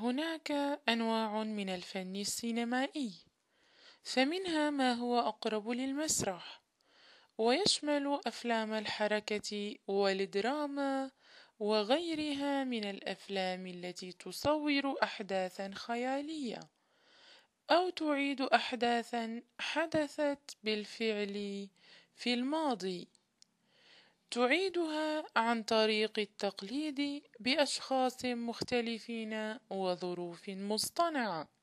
هناك أنواع من الفن السينمائي، فمنها ما هو أقرب للمسرح، ويشمل أفلام الحركة والدراما وغيرها من الأفلام التي تصور أحداثا خيالية أو تعيد أحداثا حدثت بالفعل في الماضي، تعيدها عن طريق التقليد بأشخاص مختلفين وظروف مصطنعة.